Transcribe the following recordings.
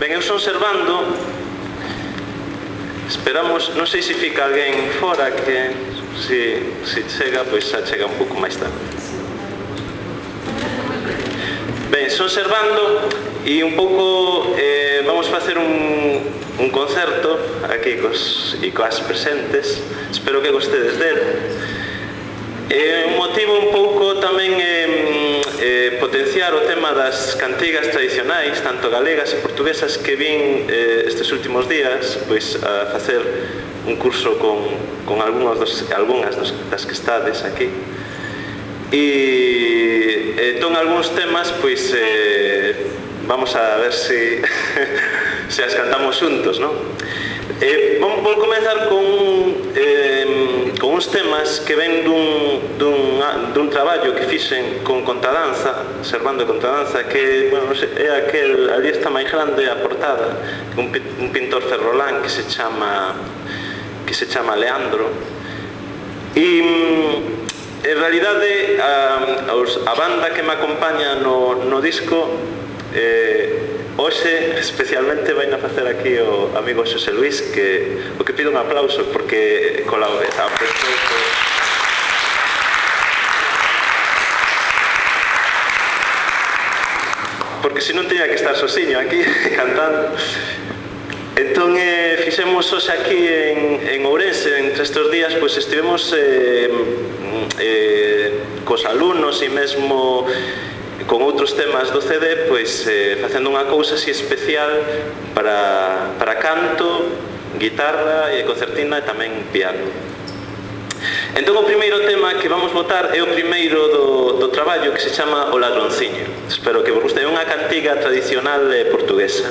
Ben, eu son Servando. Esperamos, non sei se fica alguén fora, que se chega, pois xa chega un pouco máis tarde. Ben, son Servando e un pouco vamos facer un concerto aquí coas presentes. Espero que gostedes del. Un motivo un pouco tamén potenciar o tema das cantigas tradicionais, tanto galegas e portuguesas, que vin estes últimos días pois a facer un curso con algunhas das que estades aquí, e entón algúns temas pois vamos a ver se as cantamos xuntos, non? Vou comenzar con uns temas que ven dun traballo que fixen con Contadanza, Servando e Contadanza, que é aquel, ali está máis grande a portada, un pintor ferrolán que se chama Leandro, e en realidade a banda que me acompaña no disco hoxe especialmente vai a facer aquí o amigo Xosé Luis, que pido un aplauso porque porque se non teña que estar sosiño aquí cantando. Entón fixemos hoxe aquí en Ourense, entre estes días pois estivemos cos alumnos e mesmo con outros temas do CD, pois facendo unha cousa así especial para canto, guitarra e concertina e tamén piano. Entón o primeiro tema que vamos botar é o primeiro do traballo, que se chama O Ladronciño. Espero que vos guste. É unha cantiga tradicional portuguesa.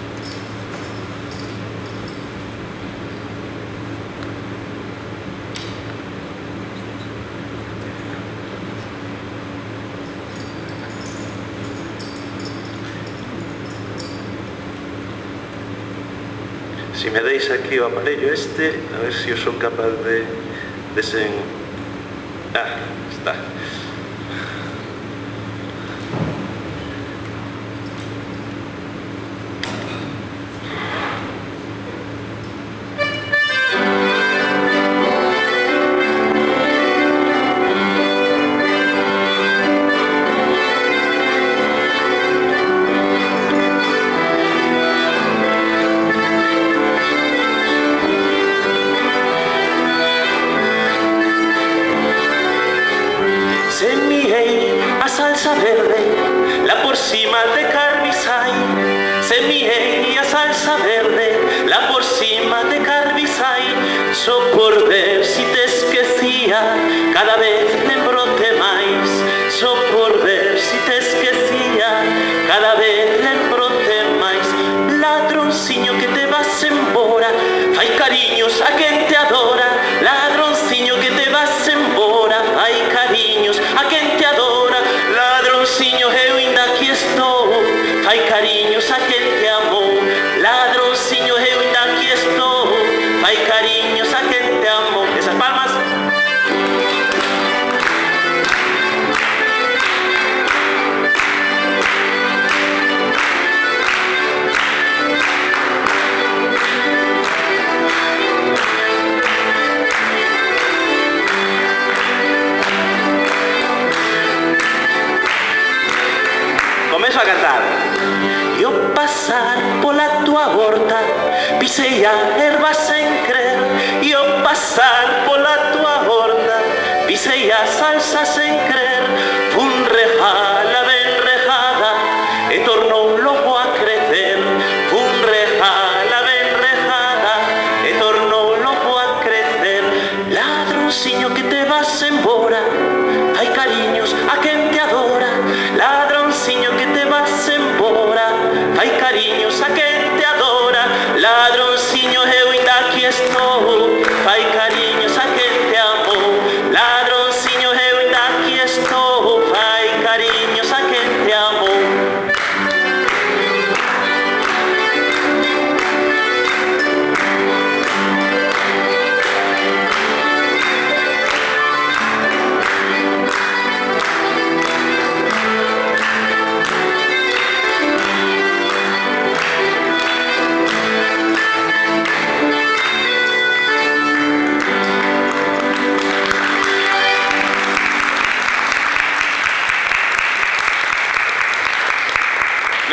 Si me deis aquí o aparello este, a ver se eu son capaz de sen... está.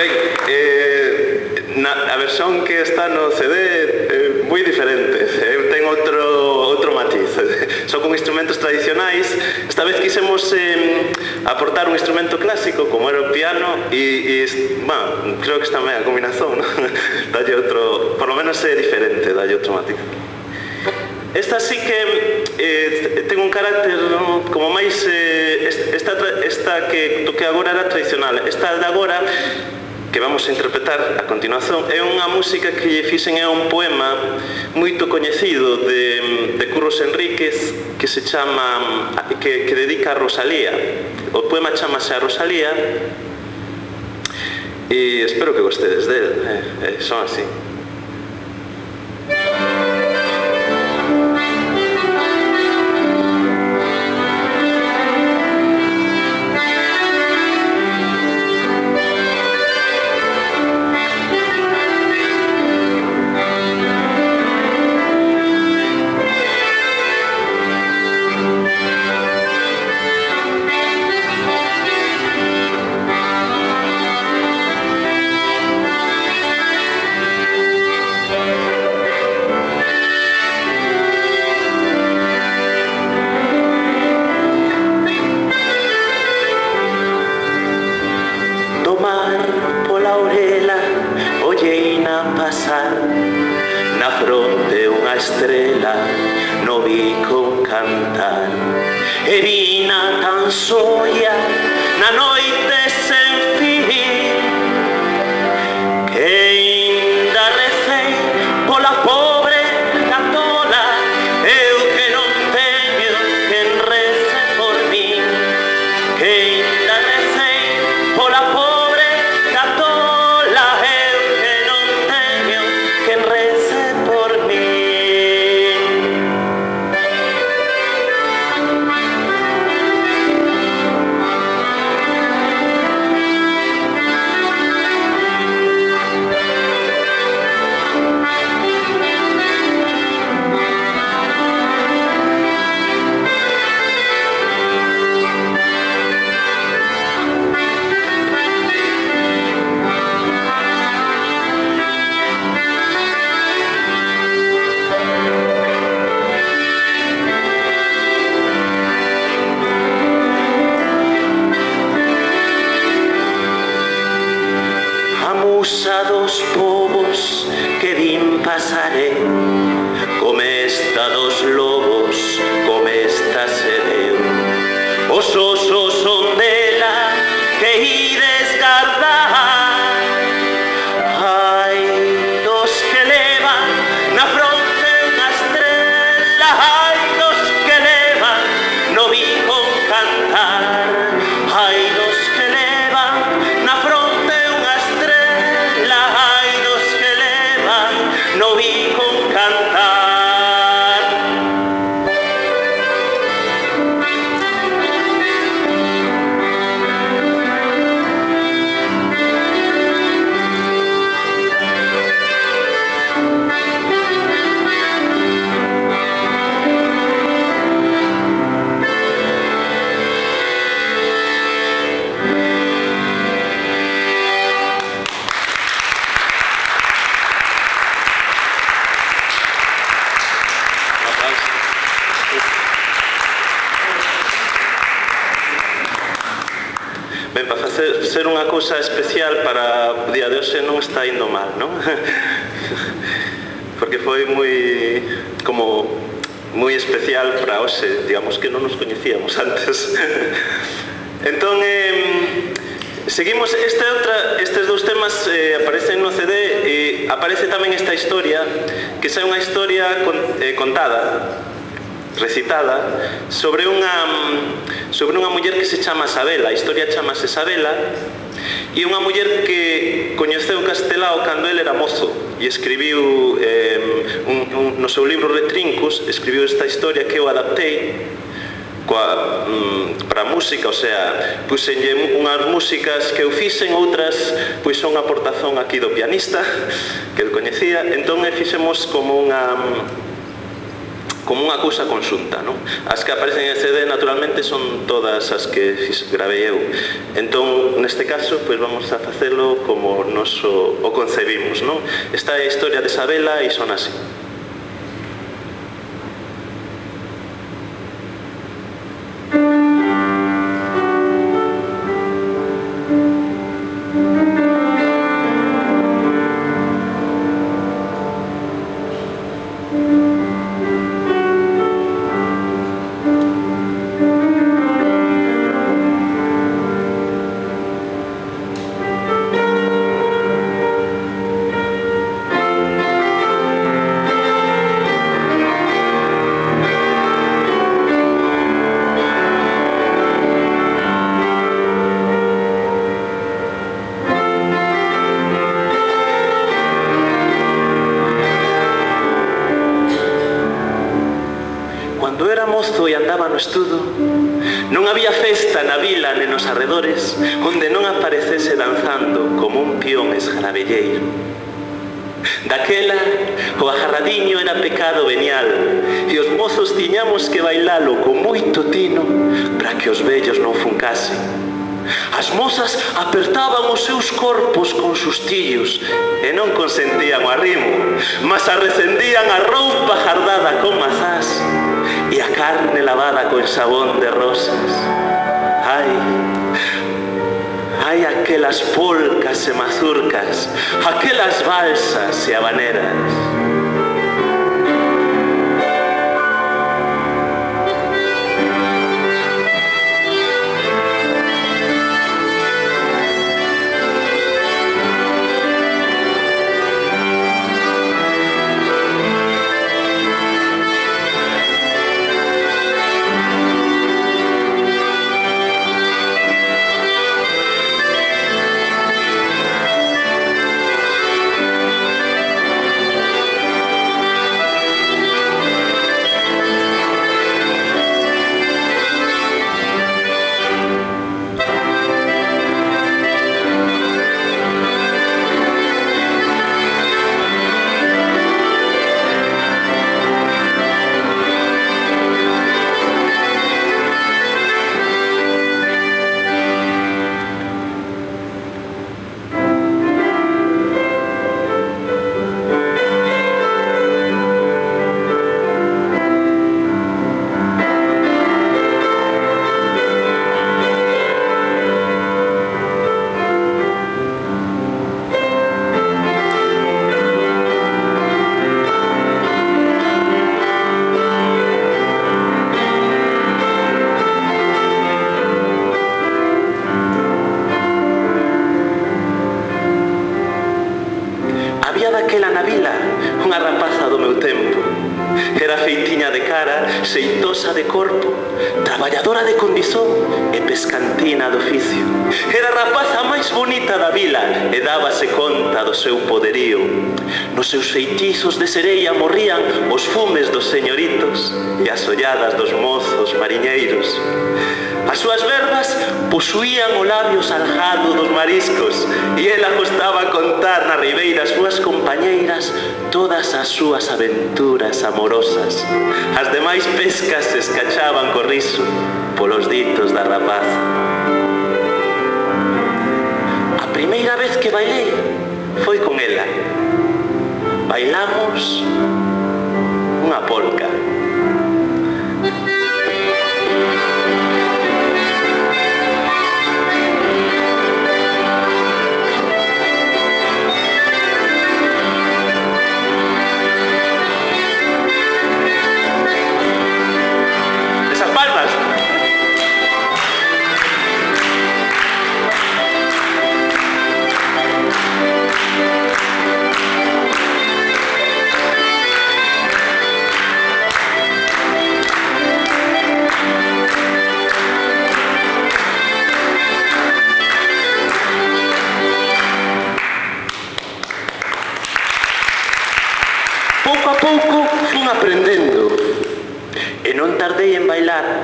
Ben, a versión que está no CD é moi diferente, ten outro matiz. Son con instrumentos tradicionais. Esta vez quisemos aportar un instrumento clásico como era o piano e bueno, creo que está ben a combinación, ¿no? Dalle outro, por lo menos é diferente, dalle outro matiz. Esta sí que ten un carácter como máis... Esta que toquei agora era tradicional. Esta de agora, que vamos a interpretar a continuación, é unha música que lle fixen, é un poema moito coñecido de Curros Enríquez que se chama, que dedica a Rosalía. O poema chamase a Rosalía e espero que gostedes del. Son así. Na fronte unha estrela, no bico cantar, e vina tan soia na noite sen fin, que ainda recei pola pobre catola, eu que non teño quen rece por min, que ainda recei pola pobre catola, eu que non teño quen rece por min. Musa dos povos que vin pasaré, come esta dos lobos, como esta se deu. Os osos son dela que ides gardar, ai dos que levan na fronte unha estrela, ai dos que levan no bico cantar, ai dos que levan na fronte unha estrela, ai dos que levan no bico cantar. Ben, para ser unha cousa especial para o día de hoxe non está indo mal, non? Porque foi moi especial para hoxe, digamos que non nos coñecíamos antes. Entón, seguimos, estes dous temas aparecen no CD e aparece tamén esta historia, que é unha historia contada, recitada, sobre unha muller que se chama Sabela. A historia chamase Sabela, e unha muller que coñeceu Castelao cando ele era mozo e escribiu no seu libro Retrincos, escribiu esta historia que eu adaptei para música, o sea, puxenlle unhas músicas que eu fixen, outras pois son aportación aquí do pianista que el coñecía. Entón fixemos como como unha cousa conxunta, non? As que aparecen en CD naturalmente son todas as que gravei eu. Entón, neste caso, pois vamos a facelo como o concebimos, non? Esta é a historia de Sabela e son así. Cando era mozo e andaba no estudo, non había festa na vila nen nos arredores onde non aparecese danzando como un peón esgarabelleiro. Daquela, o agarradiño era pecado venial e os mozos tiñamos que bailalo con moito tino para que os vellos non funcasen. As mozas apertaban os seus corpos con sustillos e non consentían o arrimo, mas arrecendían a roupa jardada con mazás e a carne lavada con xabón de rosas. Ai, aquelas polcas e mazurcas, aquelas valsas e habaneras. Daquela na vila, unha rapaza do meu tempo. Era feitiña de cara, xeitosa de corpo, traballadora de condizón e pescantina de oficio. Era a rapaza máis bonita da vila e dábase conta do seu poderío. Nos seus feitizos de sereia morrían os fumes dos señoritos e as olladas dos mozos mariñeiros. As súas verbas posuían o labio salgado dos mariscos e ela gostaba contar na ribeira as súas compañeiras todas as súas aventuras amorosas. As demais pescas se escachaban co riso polos ditos da rapaza. A primeira vez que bailei foi con ela. Bailamos unha polca.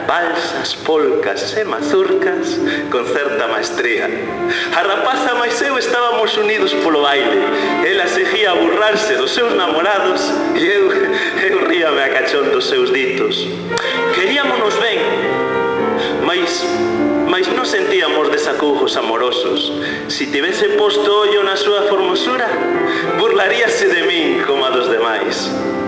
valsas, polcas e mazurcas con certa maestría. A rapaza máis eu estábamos unidos polo baile. Ela seguía a burlarse dos seus namorados e eu ríame a cachón dos seus ditos. Queríamonos ben, mas non sentíamos desacougos amorosos. Si tivese posto ollo na súa formosura, burlaríase de min como a dos demais.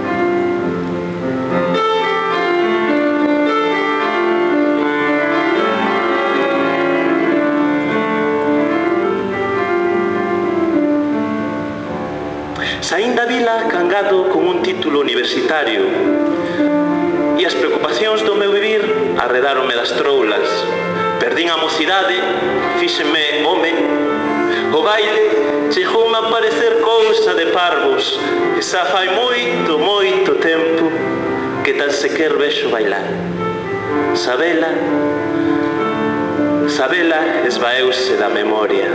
Saín da vila cangado con un título universitario e as preocupacións do meu vivir arredáronme das troulas. Perdín a mocidade, fíxenme home. O baile chegoume a parecer cousa de parvos e xa fai moito, moito tempo que tan sequer vexo bailar. Sabela esvaeuse da memoria.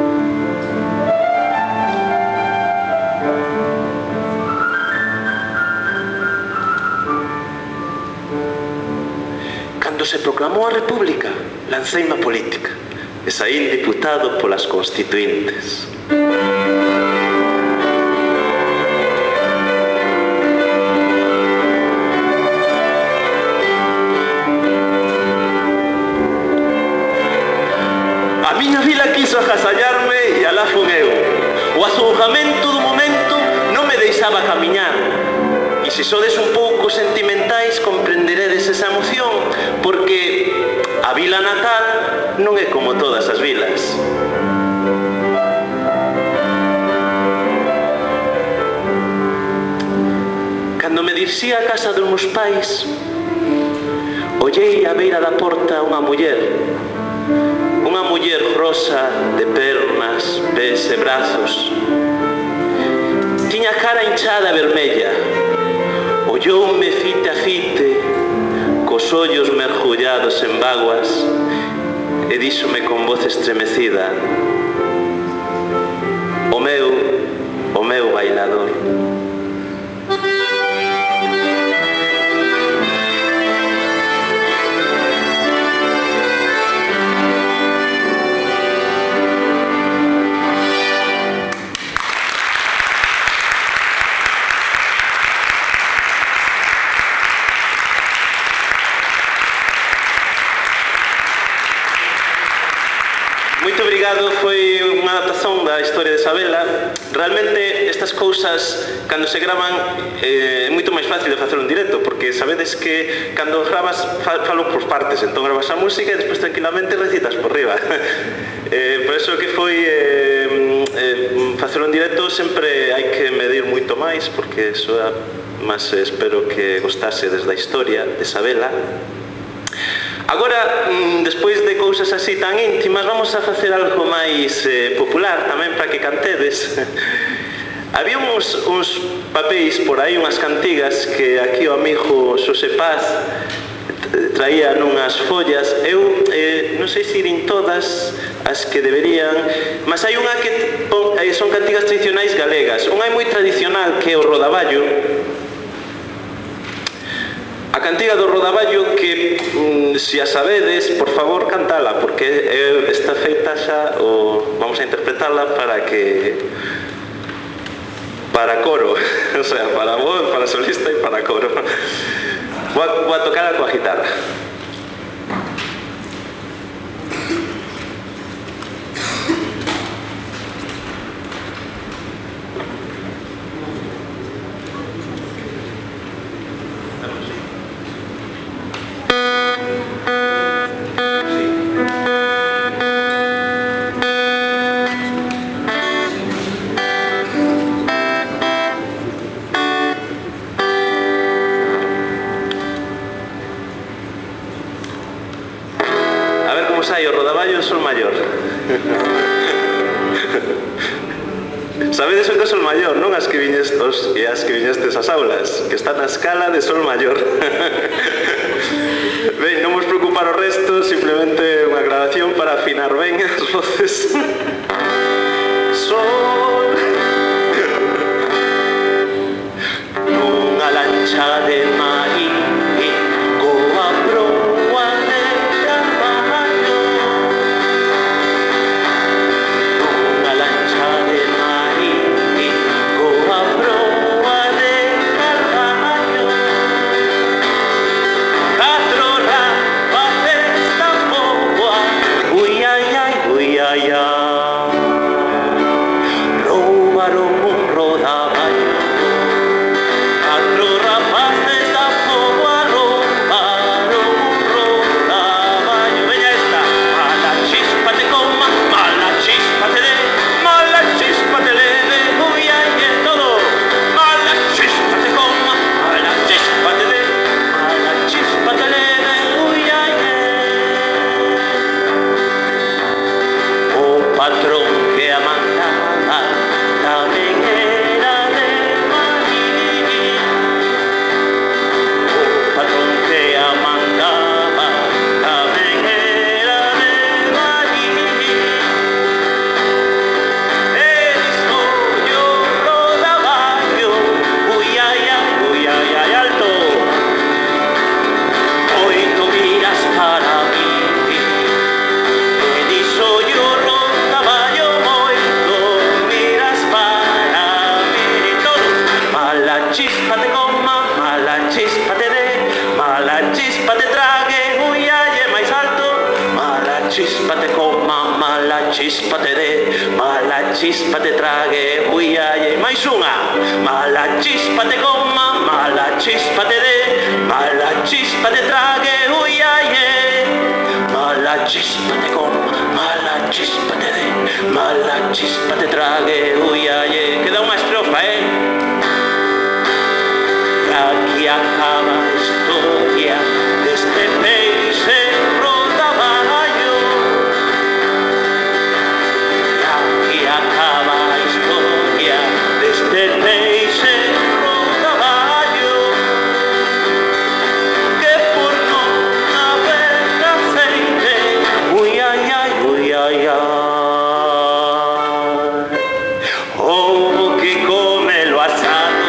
Cando se proclamou a República, lanceime a política e saín diputado polas constituíntes. A miña vila quiso agasallarme e alá fun eu. O azougamento do momento non me deixaba camiñar. E se sodes un pouco sentimentais comprenderedes esa emoción, porque a vila natal non é como todas as vilas. Cando me dirixía a casa dos meus pais, ollei á beira da porta unha muller rosa de pernas, pés e brazos. Tiña a cara hinchada e vermella. Olloume fite a fite, cos ollos mergullados en vaguas, e díxome con voz estremecida: o meu bailador. Moito obrigado, foi unha adaptación da historia de Sabela. Realmente estas cousas, cando se gravan, é moito máis fácil de facer un directo, porque sabedes que cando gravas falo por partes, entón gravas a música e despois tranquilamente recitas por riba. Por eso que foi facer un directo sempre hai que medir moito máis, porque soa, mas espero que gostase desde a historia de Sabela. Agora, despois de cousas así tan íntimas, vamos a facer algo máis popular tamén para que cantedes. Había uns papéis por aí, unhas cantigas que aquí o amigo Xosé Paz traía nunhas follas. Eu non sei se irin todas as que deberían, mas hai unha que son cantigas tradicionais galegas. Unha é moi tradicional, que é o Rodaballo. A cantiga do Rodaballo, que se a sabedes, por favor, cantala, porque está feita xa, vamos a interpretarla para coro, o sea, para voz, para solista e para coro. Vou a tocar coa guitarra. Sai o Rodaballo de Sol Maior. Sabedes o que é Sol Maior, non? As que viñestes ás aulas, que está na escala de Sol Maior. Ben, non vos preocupar o resto, simplemente unha grabación para afinar ben as voces. Sol nunha lancha de maíz, coa proa chispa te dé, mala chispa te trague, ui ai, máis unha. Mala chispa te coma, mala chispa te dé, mala chispa te trague, ui ai, mala chispa te coma, mala chispa te dé, mala chispa te trague, ui ai. Queda unha estrofa, Aquí acaba a historia deste peixe rodaballo. Aquí acaba a historia deste peixe rodaballo, que por non haber aceite, ui ai ai, ui ai ai, houbo que comelo asado.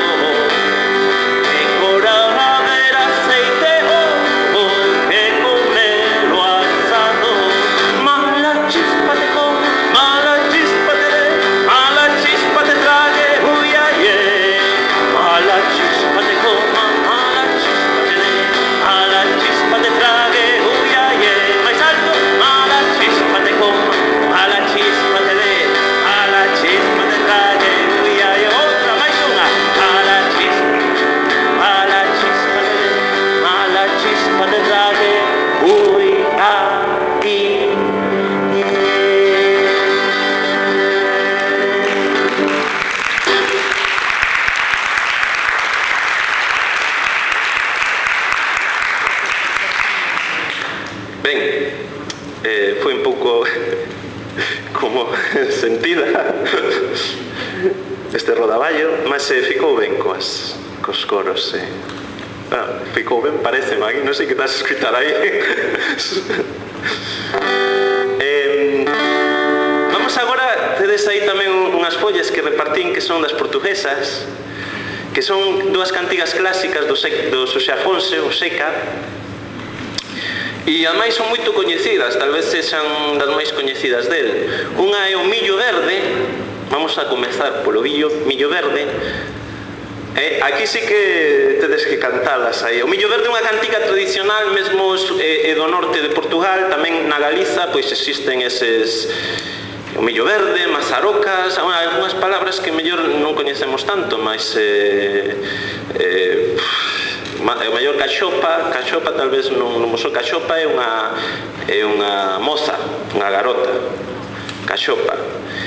Foi un pouco como sentida este rodaballo, mas ficou ben cos coros. Ficou ben, parece, Magui, non sei que estás a escritar aí. Vamos agora, tedes aí tamén unhas follas que repartín que son das portuguesas, que son dúas cantigas clásicas do Xosé Afonso, o Seca. E ademais son moito coñecidas, tal vez sexan das máis coñecidas del. Unha é o Millo Verde, vamos a comezar polo Millo Verde. Aquí sí que tedes que cantalas aí. O Millo Verde é unha cantiga tradicional mesmo do norte de Portugal, tamén na Galiza pois existen eses... O millo verde, mazarocas, algunhas palabras que mellor non coñecemos tanto, mas... o mellor cachopa tal vez non mo so. Cachopa é unha moza, unha garota. Cachopa,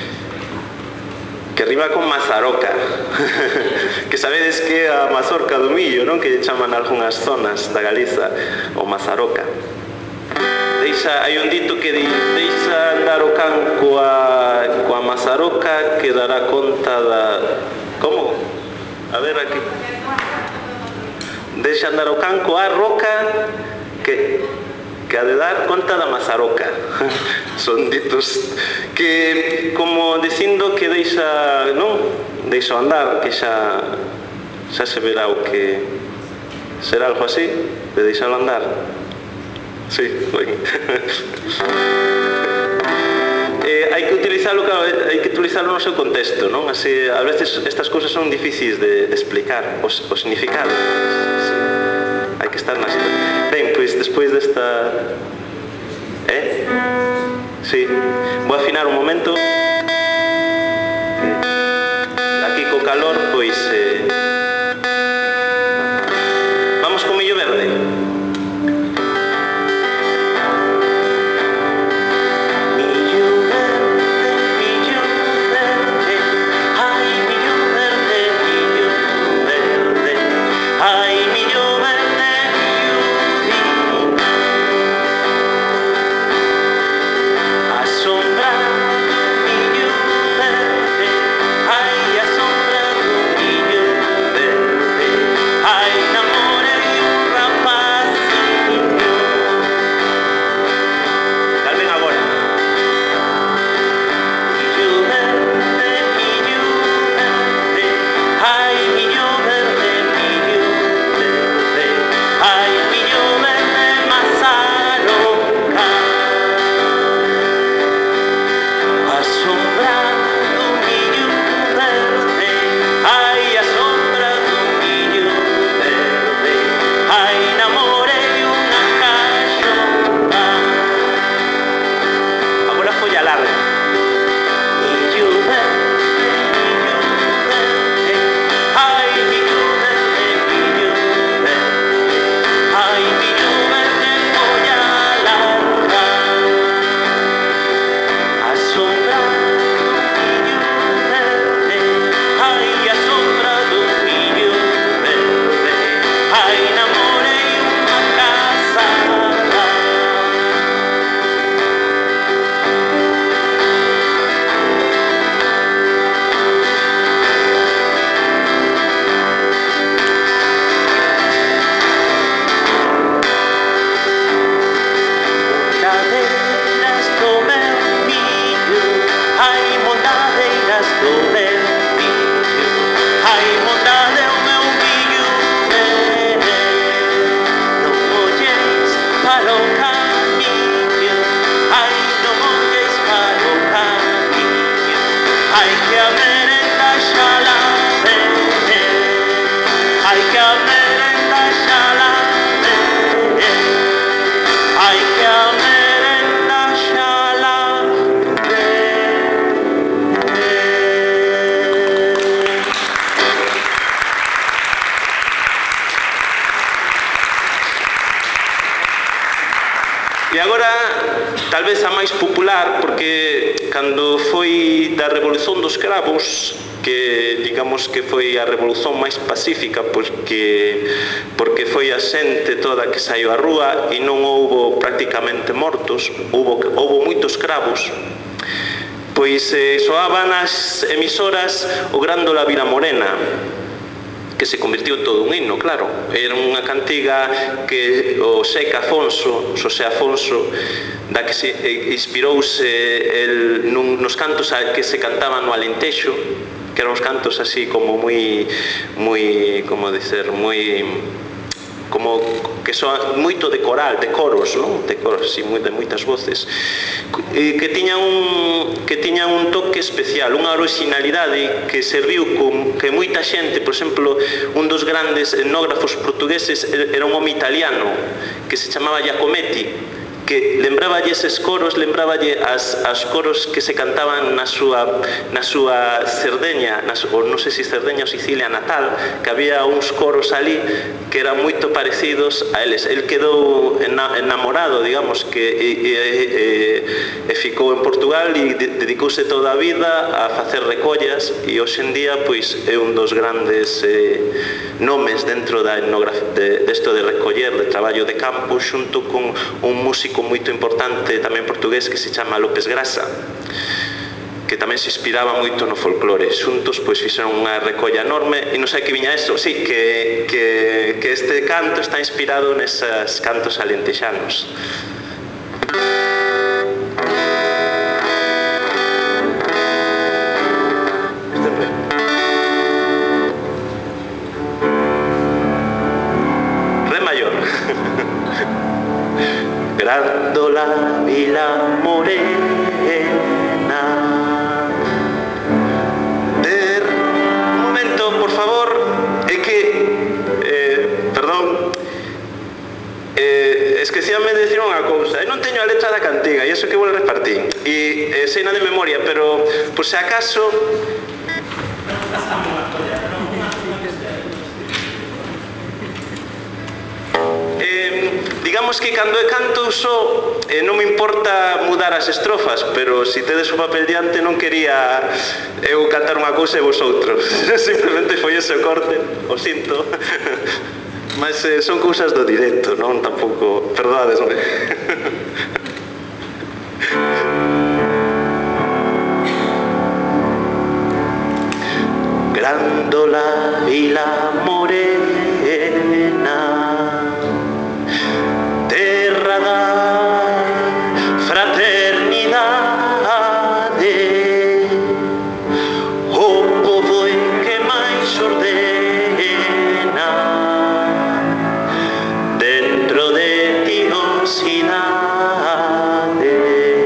que riba con mazaroca, que sabedes que é a mazorca do millo, non? Que chaman algunhas zonas da Galiza o mazaroca. Hai un dito que di: deixa andar o can coa mazaroca que dará conta da... Como? A ver aquí. Deixa andar o can coa roca que ha de dar conta da mazaroca. Son ditos que, como dicindo que deixa, non? Deixa andar, que xa se verá o que... Será algo así, de deixalo andar. Sí, ben. Hai que utilizarlo no seu contexto, non? Así, a veces estas cousas son difíciles de explicar, o significado. Hai que estar na situación. Ben, pois despois desta... Sí, vou afinar un momento. Aquí co calor, pois... Vamos con Millo Verde. Millo tal vez a máis popular, porque cando foi da Revolución dos Cravos, que digamos que foi a revolución máis pacífica, porque foi a xente toda que saiu á rúa e non houbo prácticamente mortos, houbo moitos cravos, pois soaban nas emisoras o Grándola Vilamorena, que se convirtiu en todo un himno, claro. Era unha cantiga que o Xosé Afonso, da que se inspirouse nos cantos que se cantaban no Alentexo, que eran uns cantos así como moi, como dicer, moi, como que son moito de coral, de coros, non? De coros, así, de moitas voces, que tiñan un toque especial, unha originalidade que serviu que moita xente, por exemplo, un dos grandes etnógrafos portugueses era un home italiano que se chamaba Giacometti, que lembraballe eses coros, lembraballe as coros que se cantaban na súa Cerdeña, ou non sei se Cerdeña ou Sicilia natal, que había uns coros ali que eran moito parecidos a eles. El quedou enamorado, digamos, e ficou en Portugal e dedicouse toda a vida a facer recollas, e hoxe en día pois é un dos grandes nomes dentro da etnografía, desto de recoller, de traballo de campo, xunto con un músico moito importante tamén portugués que se chama López Grasa, que tamén se inspiraba moito no folclore. Xuntos pois fixeron unha recolla enorme, e non sei que viña isto, sí, que este canto está inspirado neses cantos alentexanos. Re mayor. Grándola Vila Morena. Un momento, por favor, é que perdón, esquecíame de decir unha cousa. Eu non teño a letra da cantiga, e iso que vou repartir, e sei na de memoria, pero por se acaso digamos que cando canto só non me importa mudar as estrofas, pero se tedes o papel diante non quería eu cantar unha cousa e vosotros. Simplemente foi ese o corte, o sinto. Mas son cousas do directo, non? Tampouco, perdóadesme. Grándola Vila Morena, terra da fraternidade, o povo que máis ordena, dentro de ti o cidade,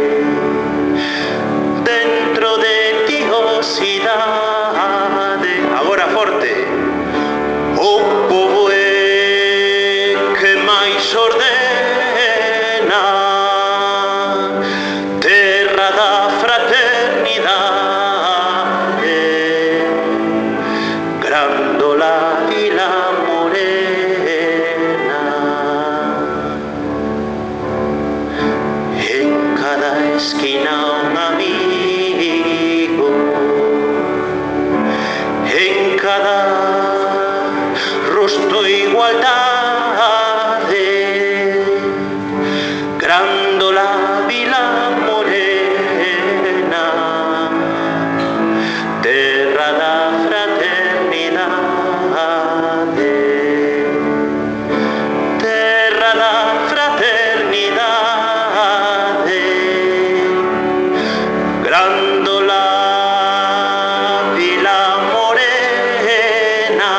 dentro de ti o cidade, agora forte, o povo que máis ordena, terra da fraternidade, Grándola Vila Morena. En cada esquina un amigo, en cada rostro igualdade, Grándola Vila Morena, terra da fraternidade, terra da fraternidade, Grándola Vila Morena,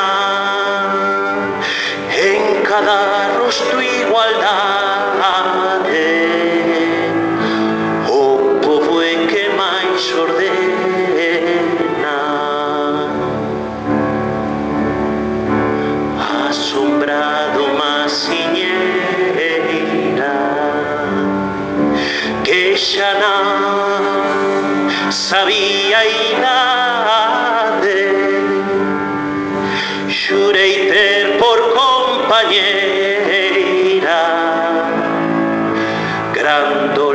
en cada rostro igualdade, o povo que máis ordena, asombrado maciñeira, que xa non sabía a idade, xurei ter por compañeira Grándola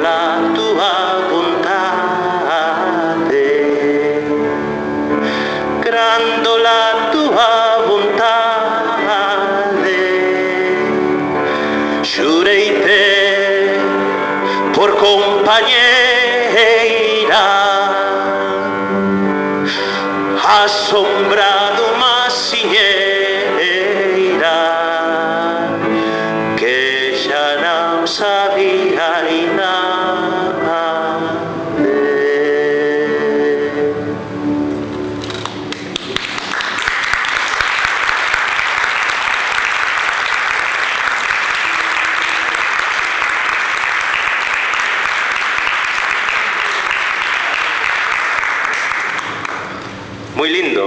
compañeira, a sombra dunha siñeira que xa non sabía moi lindo.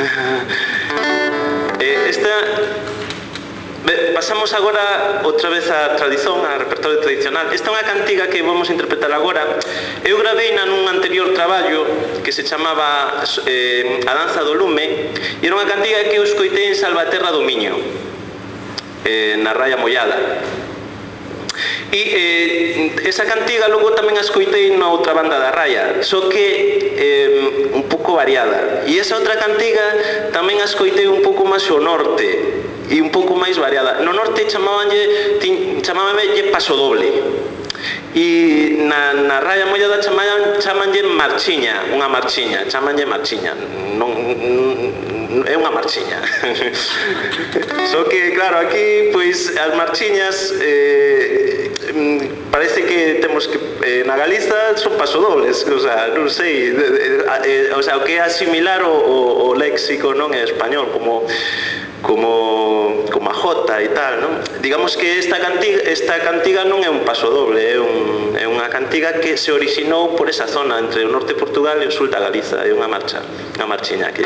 Pasamos agora outra vez á tradición, ao repertorio tradicional. Esta é unha cantiga que vamos interpretar agora. Eu gravei nun anterior traballo que se chamaba A danza do lume, e era unha cantiga que eu escoitei en Salvaterra do Miño, na Raya Mollada. E esa cantiga logo tamén a escoitei na outra banda da Raya, só que un pouco variada. E esa outra cantiga tamén a escoitei un pouco máis ao norte e un pouco máis variada. No norte chamábanlle paso doble, e na Raya Mollada chamanlle marchiña, unha marchiña, chamanlle marchiña, é unha marchiña. Só que, claro, aquí, pois, as marchiñas parece que temos que, na Galiza son pasodobles, o sea, non sei, o sea, o que é asimilar o léxico non é español, como a jota e tal, non? Digamos que esta cantiga non é un paso doble, é unha cantiga que se orixinou por esa zona entre o norte de Portugal e o sul da Galiza, é unha marchiña que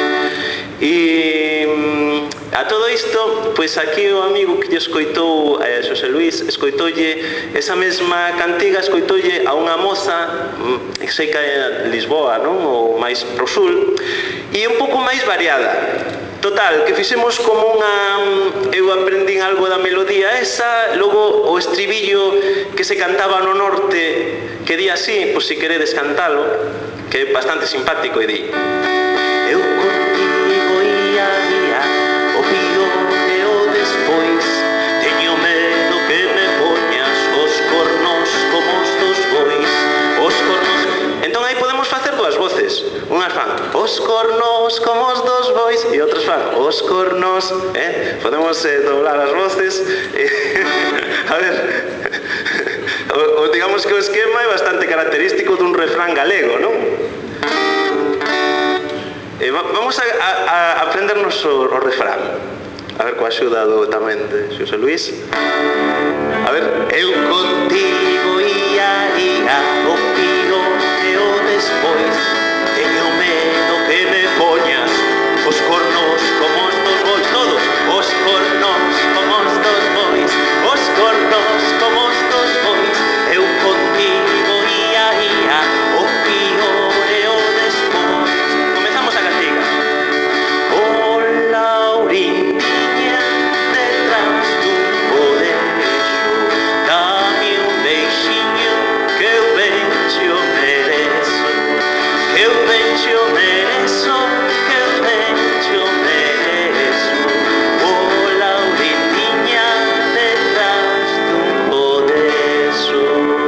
e a todo isto, pois aquí o amigo que lle escoitou, Xosé Luis, escoitoulle esa mesma cantiga, escoitoulle a unha moza, sei que é Lisboa, non? Ou máis pro sul, e un pouco máis variada. Total, que fixemos como eu aprendín algo da melodía esa, logo o estribillo que se cantaba no norte, que di así, pois se queredes cantalo, que é bastante simpático, e di: eu contigo ia, o pío e o despois, teño medo que me poñas os cornos como os dos bois, os cornos. Entón aí podemos facer dúas voces, unhas fan os cornos como os dos bois e outras fan os cornos, podemos doblar as voces. A ver, digamos que o esquema é bastante característico dun refrán galego, non? Vamos a aprendernos o refrán, a ver, coa axuda tamén de Xosé Luis. A ver, eu contigo ia, o pío e o despois, teño medo que me poñas os cornos como os dos bois, todos, os cornos como os dos bois, os cornos como os dos bois, eu contigo ia, o pío e o despois. Comezamos a cantiga. O Laurín tiña detrás dun poderoso, dame un beixiño que eu ben xo merezo, que eu ben xo merezo, que eu ben xo merezo. O Laurín tiña detrás dun poderoso,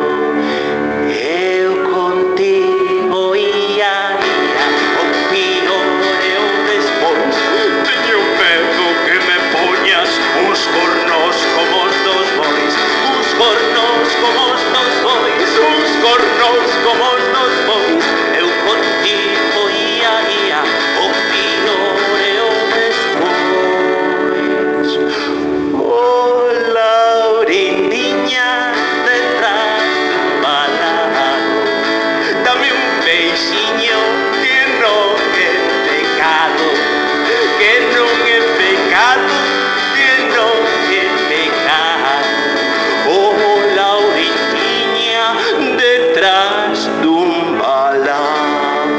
eu contigo ia, o pío e o despois, teño medo que me poñas uns cornos como os dos bois, uns cornos como os dos bois, uns cornos como os dos bois, eu contigo ia, o pío e o despois. O Laurín tiña detrás dun balado, dame un beixiño que non é pecado, que non é pecado, que non é pecado. O Laurín tiña detrás dun balado,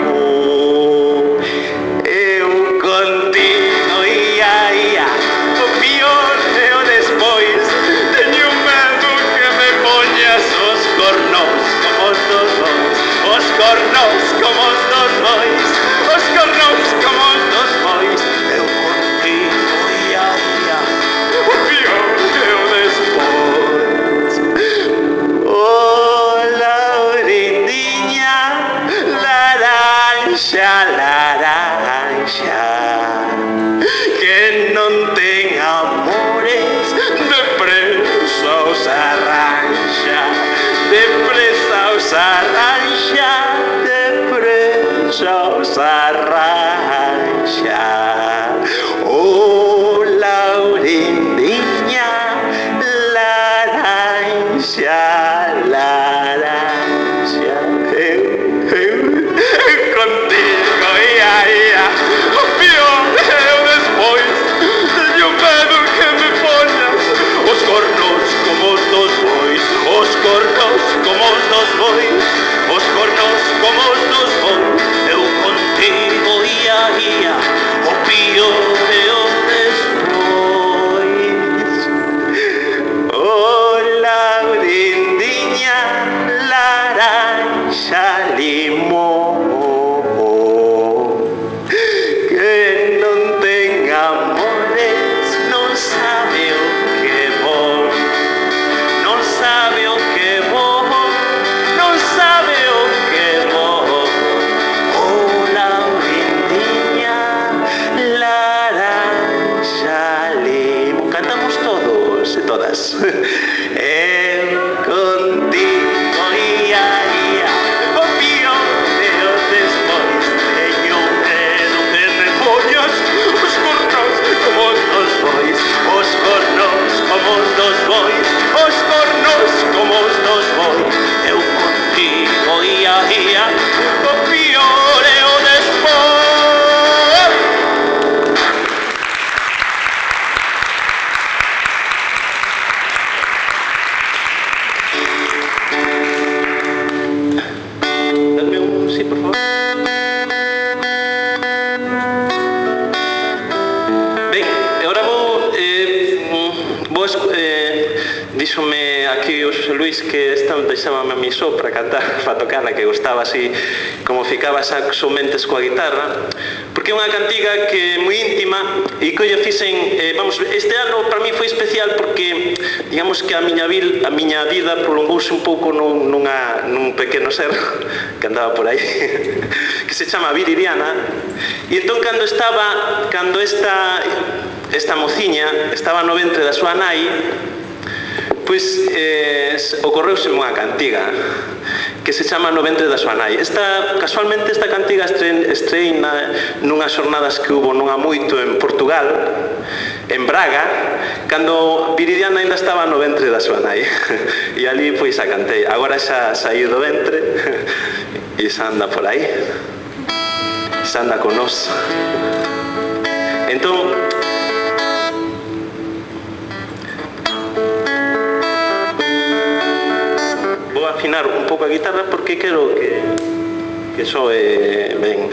eu contigo ia, o pío e o despois, teño medo que me poñas os cornos como os dos bois, os cornos como os dos bois, os cornos como os dos bois, eu contigo ia, o pío e o despois. Oh, arranxa depresa os arranxa. Oh, Laurindiña, laranja, laranja. Contigo, ia, o pior eu despois teño medo que me poñas os cornos como os dos bois, os cornos como os dos bois, os cornos como os dos bois. Eu contigo, ia, o pior eu despois. Oh, Laurindiña, laranja, limón, que non ten amores, non sabe o que vou, non sabe o que vou, non sabe o que vou. Oh, Laurindiña, laranja, limón. Cantamos todos e todas. Contigo, ia, o pior de os despois. Teño medo que me poñas os cornos como os dos bois, os cornos como os dos bois, os cornos como os dos bois. Eu contigo, ia, o pior é o despois. Dame un sí, por favor. Ben, agora díxome aquí o Xosé Luis que esta deixábame a mí só para cantar, para tocarla, que gustaba así como ficaba somente coa guitarra, porque é unha cantiga que é moi íntima e que lle fixen, vamos, este ano para mí foi especial porque digamos que a miña vida prolongouse un pouco nun pequeno ser que andaba por aí que se chama Viridiana, e entón cando esta mociña estaba no ventre da súa nai, pois ocorreuseme unha cantiga que se chama No ventre da súa nai. Casualmente esta cantiga estrei nunhas xornadas que hubo non ha moito en Portugal, en Braga, cando Viridiana ainda estaba no ventre da súa nai, e ali pois a cantei. Agora xa saí do ventre e xa anda por aí, xa anda con nós. Entón, vou afinar un pouco a guitarra porque quero que soe ben.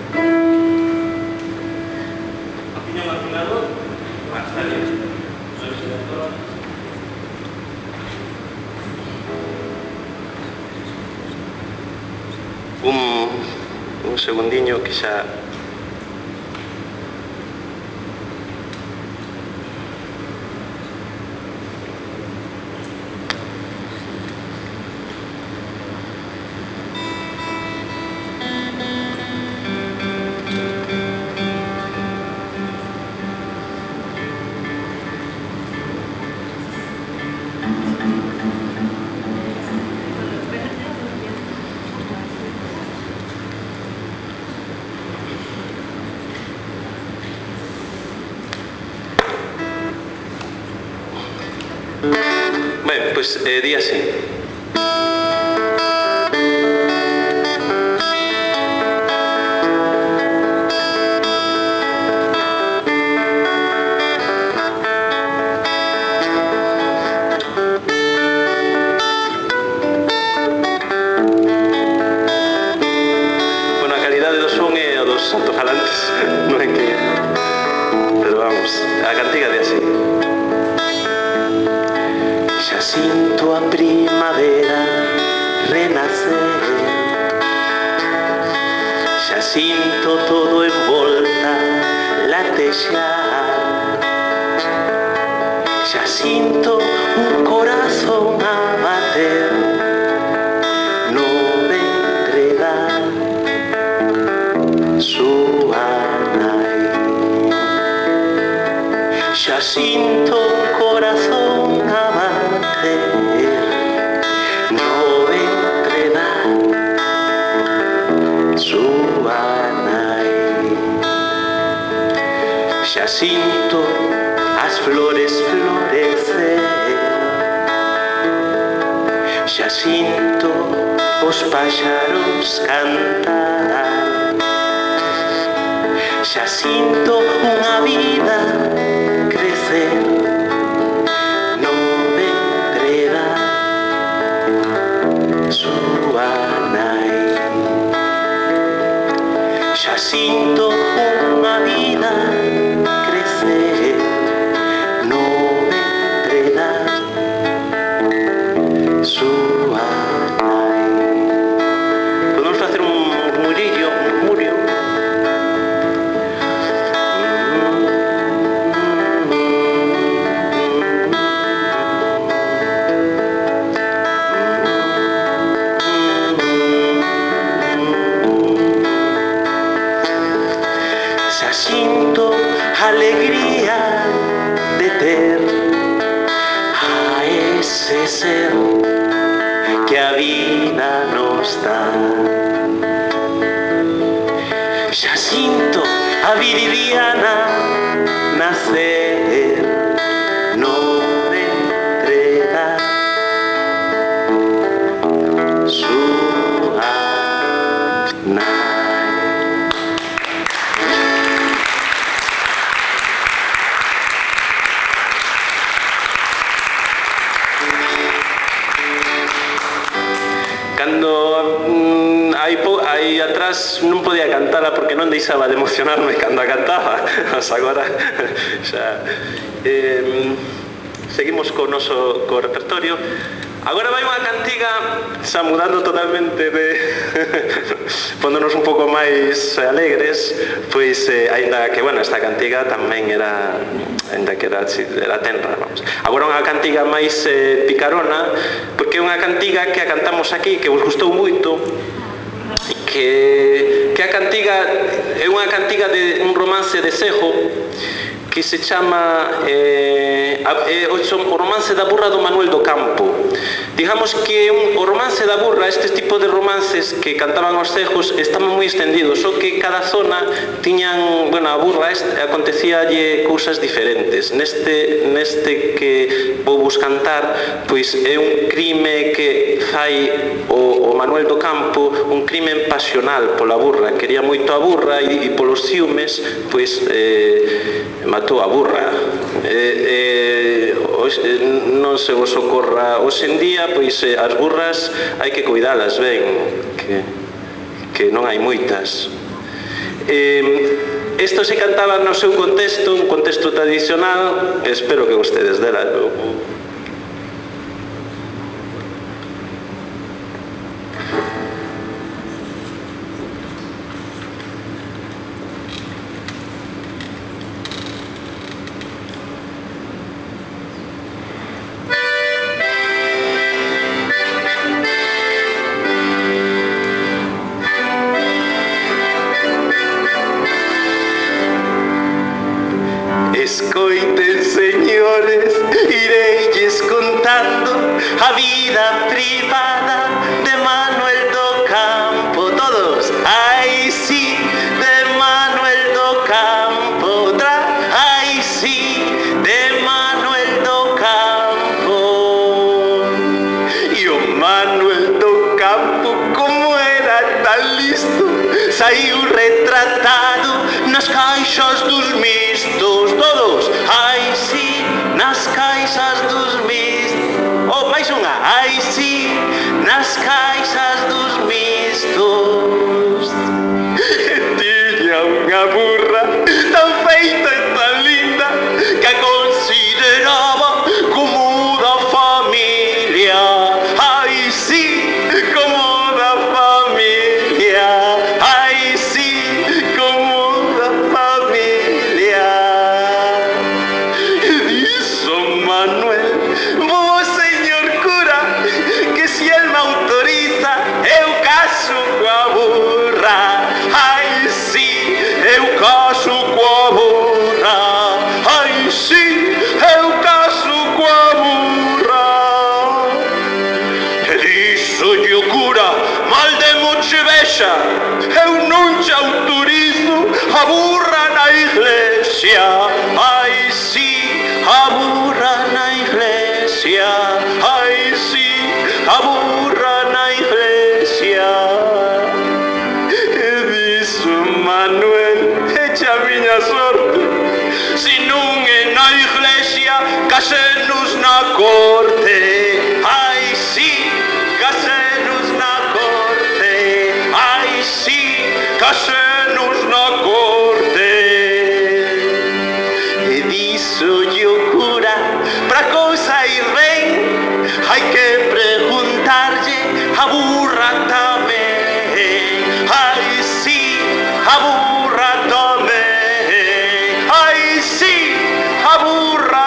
Afiña un afinador? Está bien. Un segundiño que xa... Ben, pois di así. Bueno, a calidade do son é a dos altofalantes, non é que... Pero vamos, a cantiga di así. Xa sinto a primavera renacer, xa sinto todo en volta latexar, xa sinto un corazón a bater no ventre da súa nai. Xa sinto un corazón a bater no ventre da xa sinto as flores florecer, xa sinto os páxaros cantar, xa sinto unha vida crecer no ventre da súa nai. Xa sinto unha vida crecer no ventre da súa nai. Podemos facer un murmurillo, un murmurio. Xa sinto a alegría de ter a ese ser que a vida nos dá. Xa sinto a Viridiana nacer no ventre da súa nai. Cando aí atrás non podía cantala porque non deixaba de emocionarme cando a cantaba, mas agora xa seguimos co noso repertorio. Agora vai unha cantiga xa mudando totalmente de pondonos un pouco máis alegres, pois aínda que, bueno, esta cantiga tamén era, aínda que era tenra, vamos. Agora unha cantiga máis picarona, porque é unha cantiga que a cantamos aquí, que vos gustou moito, que a cantiga é unha cantiga de un romance de Sejo que se chama o romance da burra do Manuel do Campo. Digamos que o romance da burra, este tipo de romances que cantaban os cejos, estaban moi extendidos, só que cada zona tiñan, bueno, a burra acontecíalle cousas diferentes. Neste que vou vos cantar, pois é un crime que fai o Manuel do Campo, un crime pasional pola burra, quería moito a burra e polos ciúmes, pois matou a burra. Non se vos ocorra hoxe en día, pois as burras hai que cuidalas ben, que non hai moitas. Isto se cantaba no seu contexto, un contexto tradicional, espero que vostedes dela. Escoiten, señores, ireilles contando a vida privada de Manuel do Campo. Todos, ai sí, de Manuel do Campo. Ai sí, de Manuel do Campo. E o Manuel do Campo, como era tan listo, saiu retratado nas caixas dos mistos. Todos, ai sí, nas caixas dos mistos. Oh, máis unha, ai sí, nas caixas dos mistos. Tiña unha burra tan feita e tan linda que a consideraba como da familia. Ai sí, como da familia. Ai sí, como da familia. dixo-lle o cura, mal de moche vexa, eu non te autorizo a burra na iglesia. Ai, sí, a burra na iglesia. Ai, sí, a burra na iglesia. E dixo Manuel, echa a miña sorte, si non é na iglesia, casenos na corte. Ai, sí, casenos na corte. Ai, sí, casenos na corte. E dixolle o cura, pra cousa ir ben, hai que preguntarlle a burra tamén. Ai, sí, a burra tamén. Ai, sí, a burra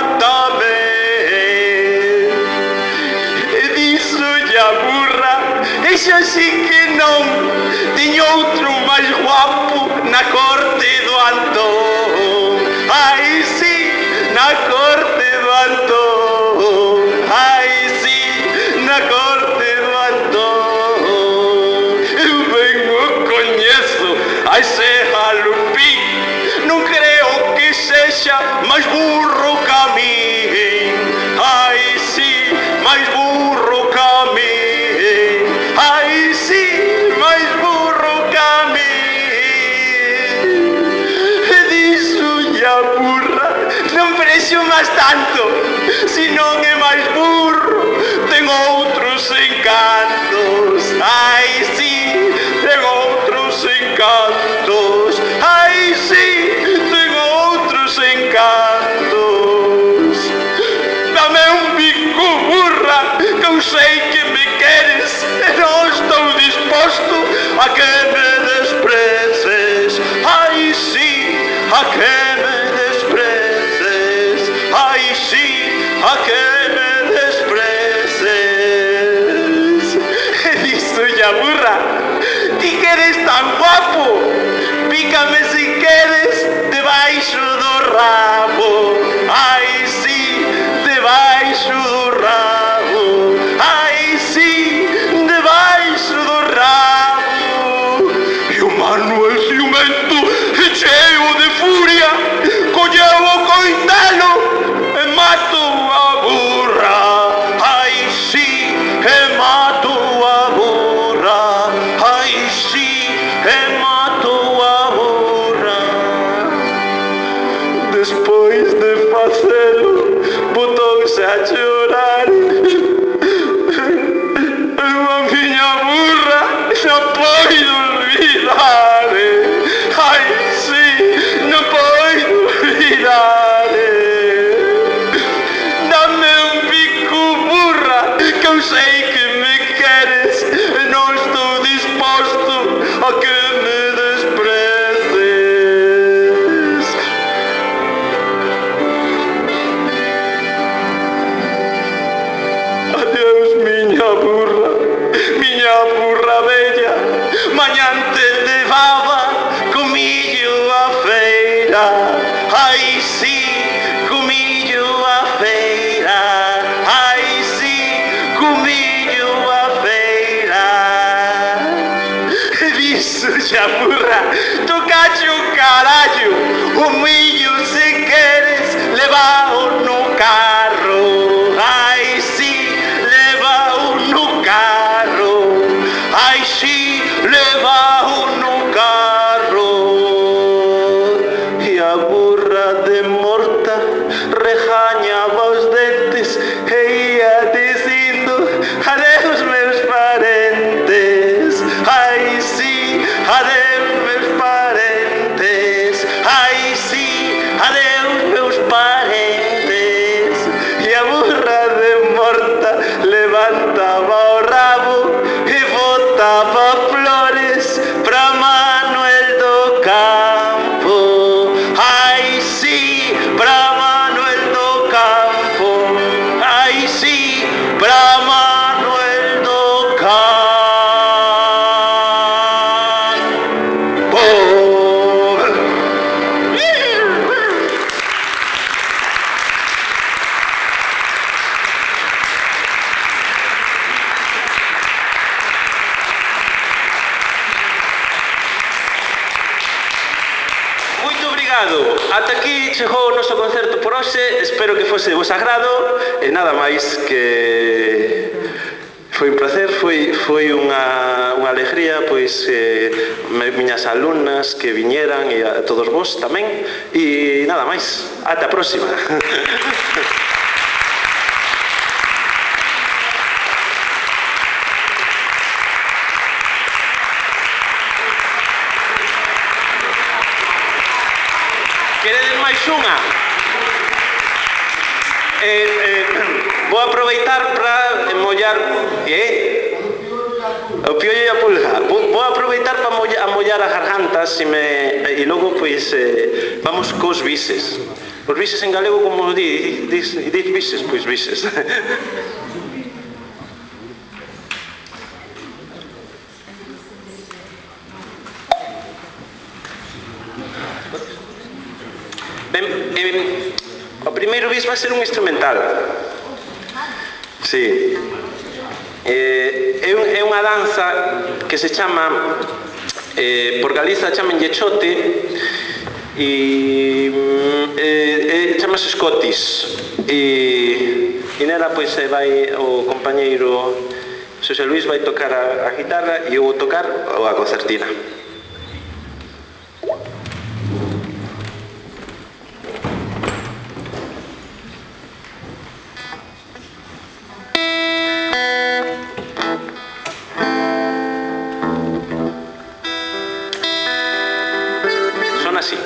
tamén. E dixolle a burra, iso sí que non, tiña outro máis guapo na corte do Antón. Ai, sí, na corte do Antón. Ai, sí, na corte do Antón. Eu ben o coñezo a ese Jalupín, non creo que sexa máis burro ca min. Ai, sí, máis burro ca min. Ai, sí, máis burro ca min. E dixolle a burra, non presumas tanto, si non é máis burro, ten outros encantos. Ai, sí, ten outros encantos. Ai, sí, ten outros encantos. Dame un bico, burra, que eu sei que me queres e non estou disposto a que me despreces. Ai, sí, a que me despreces. Ai, sí, a que me despreces. E dixolle a burra, ti que eres tan guapo, pícame si queres debaixo do rabo. Ai, sí, debaixo do rabo. Ai, sí, debaixo do rabo. E o Manuel ciumento e cheo de furia colleu o coitelo e matou a burra. Ai, sí, e matou a burra. Ai, sí, e matou a burra. Despois de facelo, botouse a chorar. A miña burra non poido olvidar. Ai, sí, non poido olvidar. Dame un pico, burra, que eu sei que me queres e non estou disposto a que me despreces. Adeus, miña burra bella, mañan te levaba comillo a feira. Ai, sí, comillo a feira. Ai, sí, comillo a feira. E dixolle a burra, tocache o carallo, o millo se queres levao no carro. Ai, sí, levao no carro. Ai, sí, levao no carro. E a burra de morta rejañaba os dentes e ia dicindo, adeus meus parentes. Ai, sí, adeus meus parentes. Ai, sí, adeus meus parentes. E a burra de morta levantaba o rabo e botaba flores obrigado. Ata aquí chegou o noso concerto por hoxe. Espero que fose de vos agrado. E nada máis que... Foi un placer, foi unha alegría, pois, miñas alumnas que viñeran e a todos vos tamén. E nada máis. Ata a próxima. Queredes máis unha? Vou aproveitar para mollar... O piollo e a pulga. Vou aproveitar para mollar a garganta e logo, pois, vamos cos bises. Os bises en galego, como dis bises? Pois bises. Ben, o primeiro bis vai ser un instrumental. Sí. É unha danza que se chama, por Galiza chamanlle chote, e chamase Scotis. E nela, pois, vai o compañeiro Xosé Luís vai tocar a guitarra e eu vou tocar a concertina. Así.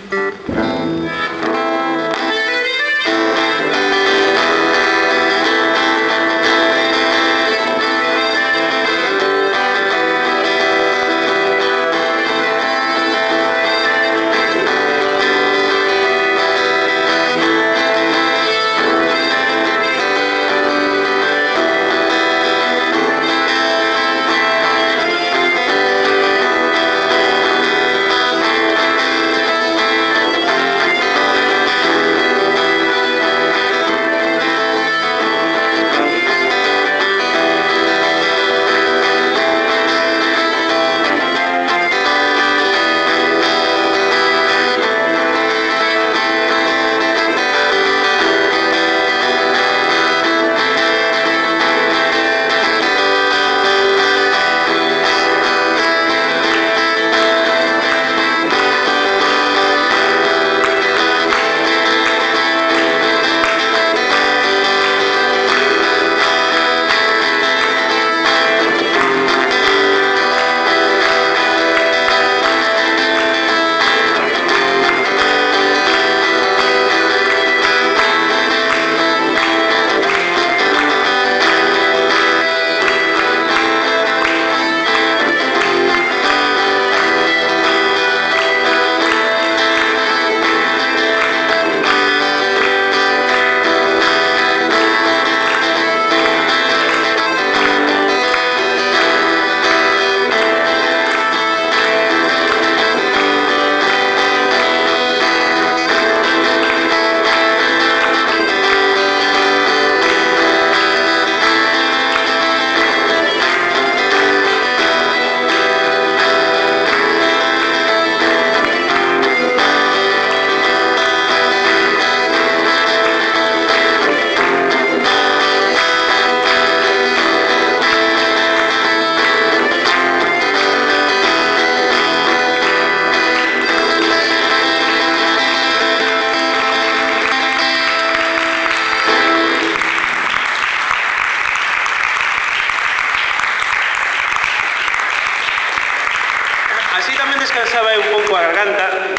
Así tamén descansaba un pouco a garganta,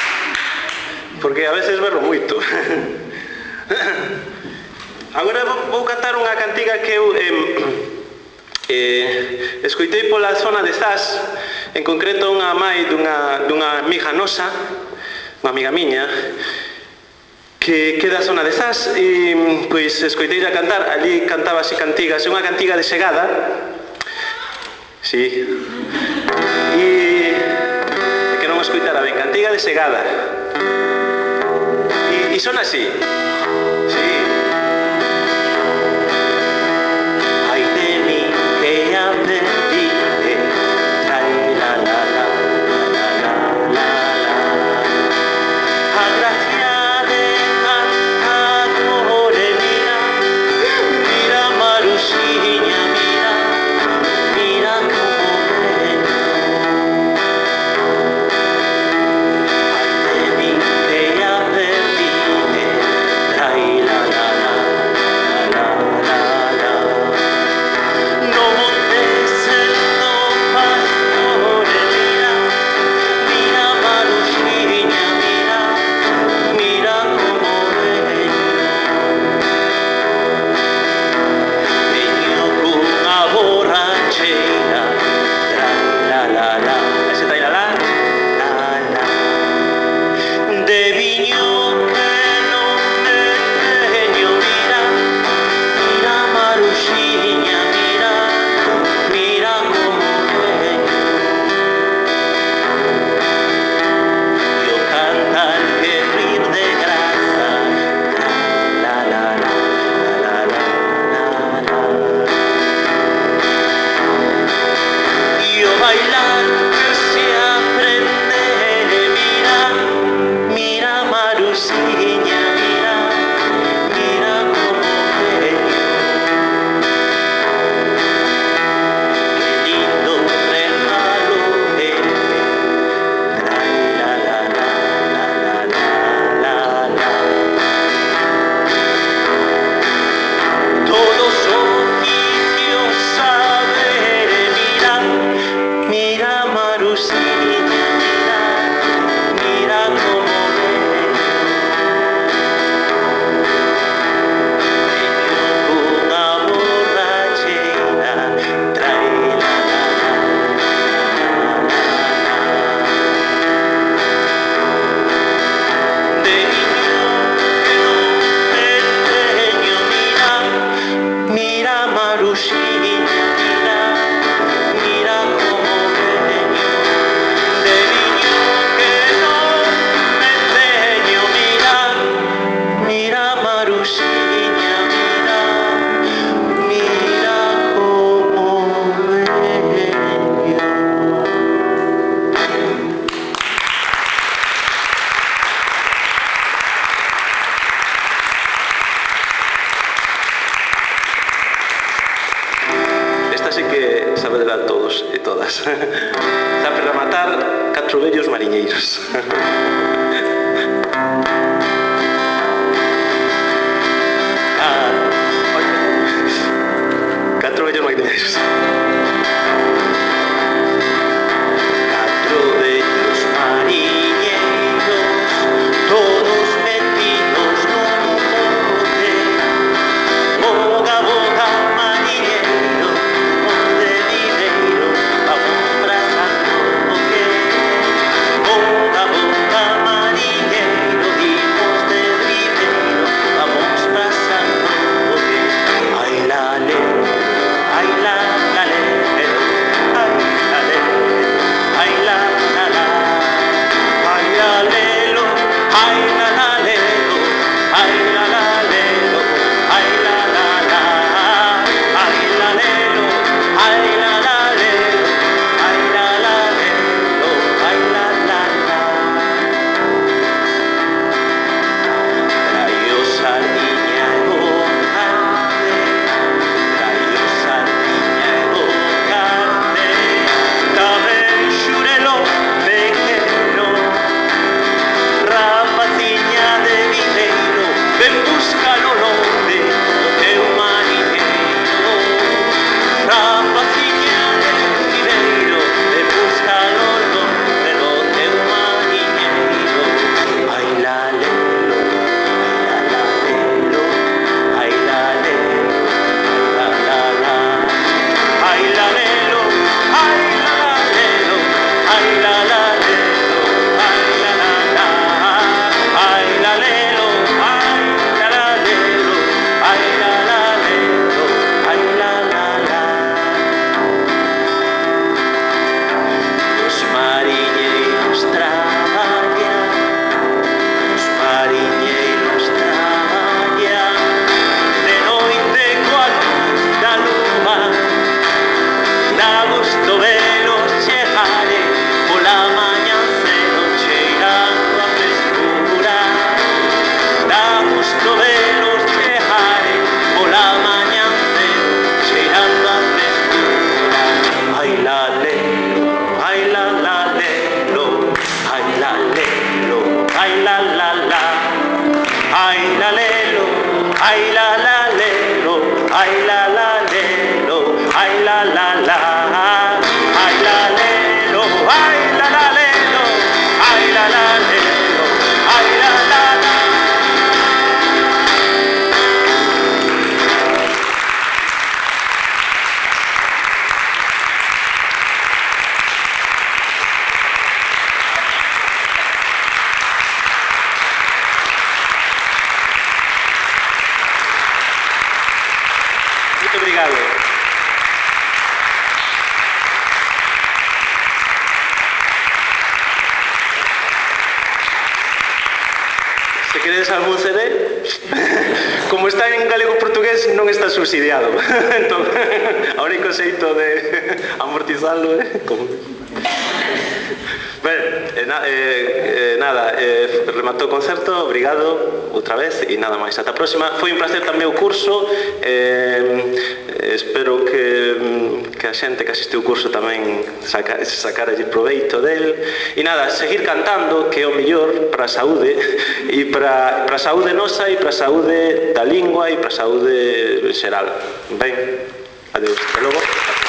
porque a veces berro moito. Agora vou cantar unha cantiga que eu escoitei pola zona de Zas, en concreto unha mai dunha amiga nosa, unha amiga miña, que da zona de Zas, e pois escoitei a cantar, ali cantaba así cantigas, é unha cantiga de Segada, sí, e que non escoitara ben, cantiga de Segada, e son así, sí. Ai de mi que ya perdí, la la la la la la la la. a todos e todas. Está para rematar 4 vellos mariñeiros. Catro vellos mariñeiros. Catro vellos mariñeiros, todos metidos nun bote. Boga, boga, mariñeiro, onde viveiro, vamos brazando o que. Boga, boga, mariñeiro, vimos de viveiro, vamos brazando o que. Ai la le, ai la la le, ai la le, ai la la la, ai la lelo, ai la la lelo, ai la la lelo, ai la la la, ai la lelo, ai la la lelo, ai la la lelo, ai la la la. Traio sardiña e bocarte, traio sardiña e bocarte, tamén xurelo pequeno, rapaciña de viveiro, ven busca no londe o teu mariñeiro. Rapaciña de viveiro, ven busca no londe do teu mariñeiro. Ai la lelo, ai la lelo, ai la lelo, ai la lelo, ai la lelo, ai la lelo, ai la la, ai la lelo, ai la lelo, ai la lelo, ai la la. Os mariñeiros traballan, os mariñeiros traballan, de noite coa luz da lúa, dá gusto velos chegare, pola mañá cedo cheirando a frescura. Dá gusto velos chegare, pola mañá cedo cheirando a frescura. Ai la lelo, ai la lelo, ai la lelo, ai la la, ai la lelo, ai la lelo, ai la lelo, ai la la, ai la lelo, ai la lelo, ai la lelo, ai la la. Muito obrigado. Se queredes algún CD, como está en galego-portugués, non está subsidiado. Entón, o único xeito de amortizarlo é como... Nada, rematou o concerto, obrigado outra vez e nada máis, ata a próxima. Foi un placer tamén o curso, espero que a xente que asistiu o curso tamén sacara proveito del, e nada, seguir cantando, que é o mellor para a saúde, e para a saúde nosa e para a saúde da lingua e para a saúde xeral. Ben, adeus, hasta logo.